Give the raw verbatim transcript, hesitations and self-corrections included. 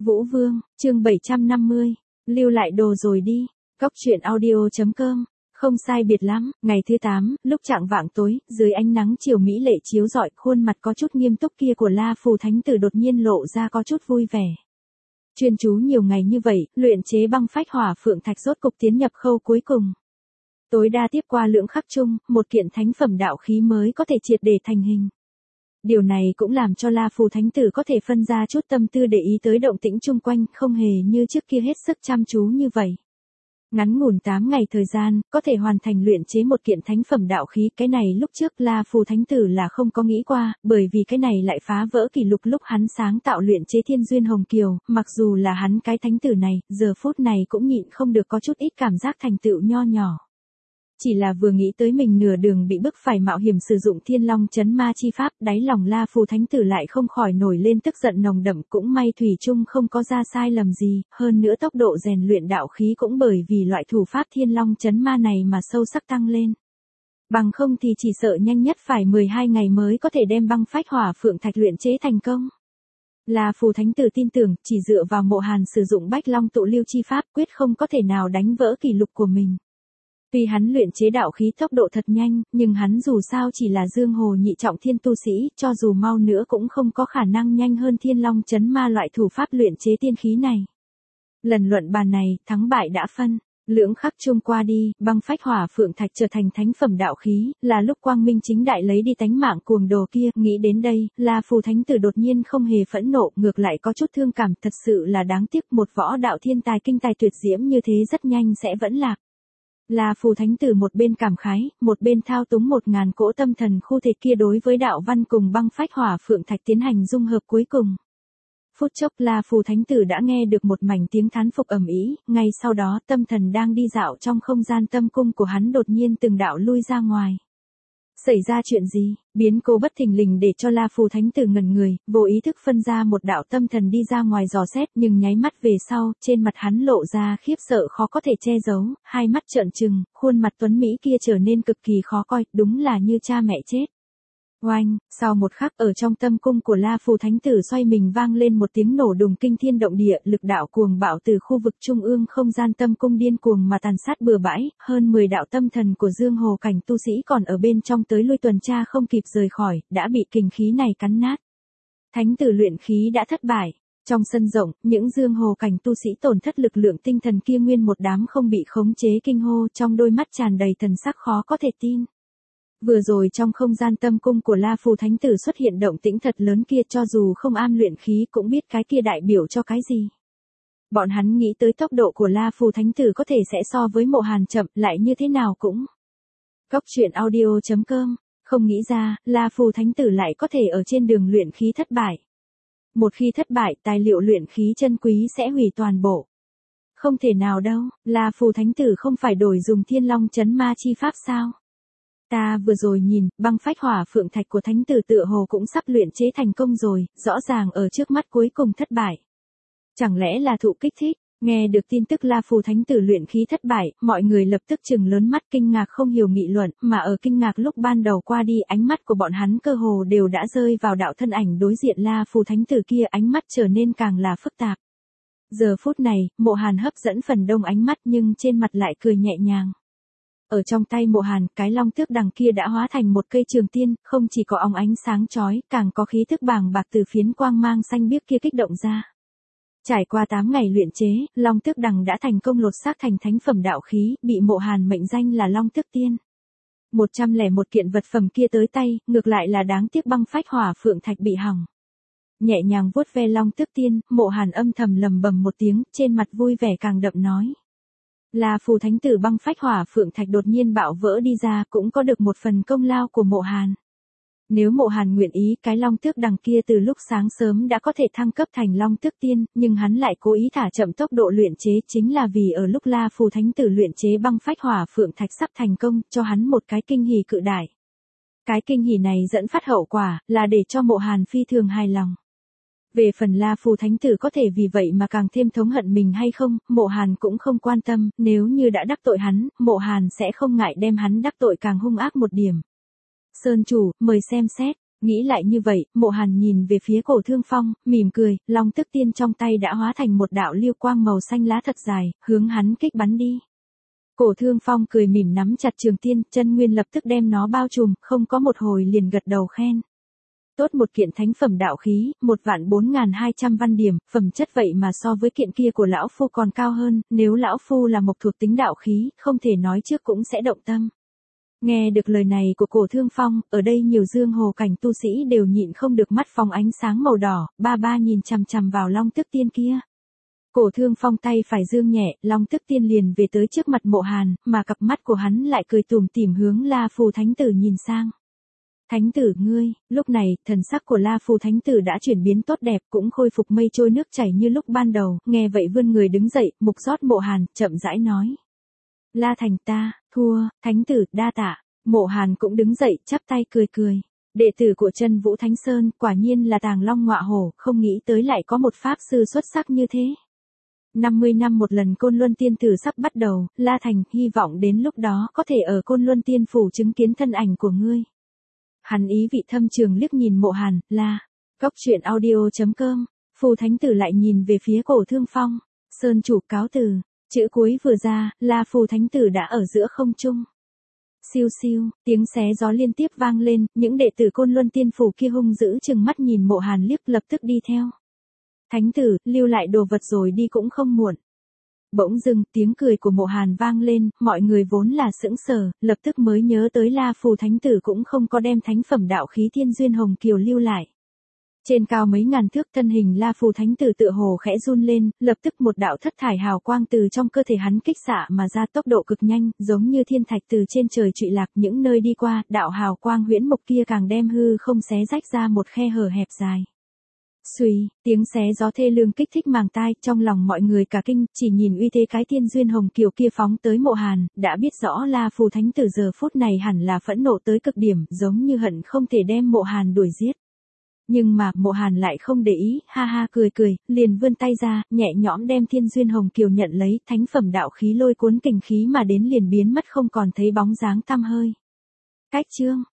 Vũ Vương, chương bảy trăm năm mươi, lưu lại đồ rồi đi, cóc truyện audio chấm com. Không sai biệt lắm, ngày thứ tám, lúc chạng vạng tối, dưới ánh nắng chiều mỹ lệ chiếu rọi, khuôn mặt có chút nghiêm túc kia của La Phù Thánh Tử đột nhiên lộ ra có chút vui vẻ. Chuyên chú nhiều ngày như vậy, luyện chế băng phách hỏa phượng thạch rốt cục tiến nhập khâu cuối cùng. Tối đa tiếp qua lưỡng khắc chung, một kiện thánh phẩm đạo khí mới có thể triệt để thành hình. Điều này cũng làm cho La Phù Thánh Tử có thể phân ra chút tâm tư để ý tới động tĩnh chung quanh, không hề như trước kia hết sức chăm chú như vậy. Ngắn ngủn tám ngày thời gian, có thể hoàn thành luyện chế một kiện thánh phẩm đạo khí, cái này lúc trước La Phù Thánh Tử là không có nghĩ qua, bởi vì cái này lại phá vỡ kỷ lục lúc hắn sáng tạo luyện chế Thiên Duyên Hồng Kiều, mặc dù là hắn cái thánh tử này, giờ phút này cũng nhịn không được có chút ít cảm giác thành tựu nho nhỏ. Chỉ là vừa nghĩ tới mình nửa đường bị bức phải mạo hiểm sử dụng Thiên Long Chấn Ma chi pháp, đáy lòng La Phù Thánh Tử lại không khỏi nổi lên tức giận nồng đậm, cũng may thủy chung không có ra sai lầm gì, hơn nữa tốc độ rèn luyện đạo khí cũng bởi vì loại thủ pháp Thiên Long Chấn Ma này mà sâu sắc tăng lên. Bằng không thì chỉ sợ nhanh nhất phải mười hai ngày mới có thể đem băng phách hỏa phượng thạch luyện chế thành công. La Phù Thánh Tử tin tưởng, chỉ dựa vào Mộ Hàn sử dụng Bách Long tụ lưu chi pháp quyết không có thể nào đánh vỡ kỷ lục của mình. Tuy hắn luyện chế đạo khí tốc độ thật nhanh, nhưng hắn dù sao chỉ là dương hồ nhị trọng thiên tu sĩ, cho dù mau nữa cũng không có khả năng nhanh hơn Thiên Long Chấn Ma loại thủ pháp luyện chế tiên khí này. Lần luận bàn này, thắng bại đã phân. Lưỡng khắc chung qua đi, băng phách hỏa phượng thạch trở thành thánh phẩm đạo khí, là lúc quang minh chính đại lấy đi tánh mạng cuồng đồ kia. Nghĩ đến đây, La Phù Thánh Tử đột nhiên không hề phẫn nộ, ngược lại có chút thương cảm, thật sự là đáng tiếc, một võ đạo thiên tài kinh tài tuyệt diễm như thế rất nhanh sẽ vẫn lạc. La Phù Thánh Tử một bên cảm khái, một bên thao túng một ngàn cỗ tâm thần khu thể kia đối với đạo văn cùng băng phách hỏa phượng thạch tiến hành dung hợp cuối cùng. Phút chốc La Phù Thánh Tử đã nghe được một mảnh tiếng thán phục ầm ĩ, ngay sau đó tâm thần đang đi dạo trong không gian tâm cung của hắn đột nhiên từng đạo lui ra ngoài. Xảy ra chuyện gì? Biến cố bất thình lình để cho La Phù Thánh Tử ngẩn người, vô ý thức phân ra một đạo tâm thần đi ra ngoài dò xét, nhưng nháy mắt về sau, trên mặt hắn lộ ra khiếp sợ khó có thể che giấu, hai mắt trợn trừng, khuôn mặt tuấn mỹ kia trở nên cực kỳ khó coi, đúng là như cha mẹ chết. Oanh, sau một khắc ở trong tâm cung của La Phù Thánh Tử xoay mình vang lên một tiếng nổ đùng kinh thiên động địa, lực đạo cuồng bạo từ khu vực trung ương không gian tâm cung điên cuồng mà tàn sát bừa bãi, hơn mười đạo tâm thần của Dương Hồ cảnh tu sĩ còn ở bên trong tới lui tuần tra không kịp rời khỏi, đã bị kình khí này cắn nát. Thánh tử luyện khí đã thất bại. Trong sân rộng, những Dương Hồ cảnh tu sĩ tổn thất lực lượng tinh thần kia nguyên một đám không bị khống chế kinh hô, trong đôi mắt tràn đầy thần sắc khó có thể tin. Vừa rồi trong không gian tâm cung của La Phù Thánh Tử xuất hiện động tĩnh thật lớn kia, cho dù không am luyện khí cũng biết cái kia đại biểu cho cái gì. Bọn hắn nghĩ tới tốc độ của La Phù Thánh Tử có thể sẽ so với Mộ Hàn chậm, lại như thế nào cũng. Cóc truyện audio chấm com, không nghĩ ra, La Phù Thánh Tử lại có thể ở trên đường luyện khí thất bại. Một khi thất bại, tài liệu luyện khí chân quý sẽ hủy toàn bộ. Không thể nào đâu, La Phù Thánh Tử không phải đổi dùng Thiên Long Chấn Ma chi pháp sao? Ta vừa rồi nhìn, băng phách hỏa phượng thạch của thánh tử tựa hồ cũng sắp luyện chế thành công rồi, rõ ràng ở trước mắt cuối cùng thất bại. Chẳng lẽ là thụ kích thích? Nghe được tin tức La Phù Thánh Tử luyện khí thất bại, mọi người lập tức trừng lớn mắt kinh ngạc không hiểu nghị luận, mà ở kinh ngạc lúc ban đầu qua đi, ánh mắt của bọn hắn cơ hồ đều đã rơi vào đạo thân ảnh đối diện La Phù Thánh Tử kia, ánh mắt trở nên càng là phức tạp. Giờ phút này, Mộ Hàn hấp dẫn phần đông ánh mắt nhưng trên mặt lại cười nhẹ nhàng. Ở trong tay Mộ Hàn, cái long tước đằng kia đã hóa thành một cây trường tiên, không chỉ có óng ánh sáng chói, càng có khí thức bàng bạc từ phiến quang mang xanh biếc kia kích động ra. Trải qua tám ngày luyện chế, long tước đằng đã thành công lột xác thành thánh phẩm đạo khí, bị Mộ Hàn mệnh danh là Long Tước Tiên. một trăm lẻ một kiện vật phẩm kia tới tay, ngược lại là đáng tiếc băng phách hỏa phượng thạch bị hỏng. Nhẹ nhàng vuốt ve Long Tước Tiên, Mộ Hàn âm thầm lầm bầm một tiếng, trên mặt vui vẻ càng đậm nói. La Phù Thánh Tử băng phách hỏa phượng thạch đột nhiên bạo vỡ đi ra cũng có được một phần công lao của Mộ Hàn. Nếu Mộ Hàn nguyện ý, cái long tước đằng kia từ lúc sáng sớm đã có thể thăng cấp thành Long Tước Tiên, nhưng hắn lại cố ý thả chậm tốc độ luyện chế, chính là vì ở lúc La Phù Thánh Tử luyện chế băng phách hỏa phượng thạch sắp thành công, cho hắn một cái kinh hỉ cự đại. Cái kinh hỉ này dẫn phát hậu quả, là để cho Mộ Hàn phi thường hài lòng. Về phần La Phù Thánh Tử có thể vì vậy mà càng thêm thống hận mình hay không, Mộ Hàn cũng không quan tâm, nếu như đã đắc tội hắn, Mộ Hàn sẽ không ngại đem hắn đắc tội càng hung ác một điểm. Sơn chủ, mời xem xét. Nghĩ lại như vậy, Mộ Hàn nhìn về phía Cổ Thương Phong, mỉm cười, Long Tức Tiên trong tay đã hóa thành một đạo lưu quang màu xanh lá thật dài, hướng hắn kích bắn đi. Cổ Thương Phong cười mỉm nắm chặt trường tiên, chân nguyên lập tức đem nó bao trùm, không có một hồi liền gật đầu khen. Tốt một kiện thánh phẩm đạo khí, một vạn bốn ngàn hai trăm văn điểm, phẩm chất vậy mà so với kiện kia của lão phu còn cao hơn, nếu lão phu là mộc thuộc tính đạo khí, không thể nói trước cũng sẽ động tâm. Nghe được lời này của Cổ Thương Phong, ở đây nhiều dương hồ cảnh tu sĩ đều nhịn không được mắt phóng ánh sáng màu đỏ, ba ba nhìn chằm chằm vào Long Tức Tiên kia. Cổ Thương Phong tay phải dương nhẹ, Long Tức Tiên liền về tới trước mặt Mộ Hàn, mà cặp mắt của hắn lại cười tủm tỉm hướng La Phù Thánh Tử nhìn sang. Thánh tử ngươi, lúc này, thần sắc của La Phù Thánh Tử đã chuyển biến tốt đẹp, cũng khôi phục mây trôi nước chảy như lúc ban đầu, nghe vậy vươn người đứng dậy, mục rót Mộ Hàn, chậm rãi nói. La Thành ta, thua, Thánh Tử, đa tạ. Mộ Hàn cũng đứng dậy, chắp tay cười cười. Đệ tử của Chân Vũ Thánh Sơn, quả nhiên là tàng long ngọa hổ, không nghĩ tới lại có một pháp sư xuất sắc như thế. năm mươi năm một lần Côn Luân Tiên Tử sắp bắt đầu, La Thành, hy vọng đến lúc đó có thể ở Côn Luân Tiên Phủ chứng kiến thân ảnh của ngươi. Hắn ý vị thâm trường liếc nhìn Mộ Hàn, la. Góc truyện audio chấm com, Phù Thánh Tử lại nhìn về phía Cổ Thương Phong. Sơn chủ cáo từ, chữ cuối vừa ra, La Phù Thánh Tử đã ở giữa không trung. Siêu siêu, tiếng xé gió liên tiếp vang lên, những đệ tử Côn Luân Tiên Phủ kia hung dữ chừng mắt nhìn Mộ Hàn liếc lập tức đi theo. Thánh tử, lưu lại đồ vật rồi đi cũng không muộn. Bỗng dưng, tiếng cười của Mộ Hàn vang lên, mọi người vốn là sững sờ, lập tức mới nhớ tới La Phù Thánh Tử cũng không có đem thánh phẩm đạo khí Thiên Duyên Hồng Kiều lưu lại. Trên cao mấy ngàn thước thân hình La Phù Thánh Tử tựa hồ khẽ run lên, lập tức một đạo thất thải hào quang từ trong cơ thể hắn kích xạ mà ra tốc độ cực nhanh, giống như thiên thạch từ trên trời trụy lạc những nơi đi qua, đạo hào quang huyễn mộc kia càng đem hư không xé rách ra một khe hở hẹp dài. Xuy, tiếng xé gió thê lương kích thích màng tai, trong lòng mọi người cả kinh, chỉ nhìn uy thế cái Thiên Duyên Hồng Kiều kia phóng tới Mộ Hàn, đã biết rõ La Phù Thánh Tử giờ phút này hẳn là phẫn nộ tới cực điểm, giống như hận không thể đem Mộ Hàn đuổi giết. Nhưng mà, Mộ Hàn lại không để ý, ha ha cười cười, liền vươn tay ra, nhẹ nhõm đem Thiên Duyên Hồng Kiều nhận lấy, thánh phẩm đạo khí lôi cuốn kình khí mà đến liền biến mất không còn thấy bóng dáng tăm hơi. Cách chương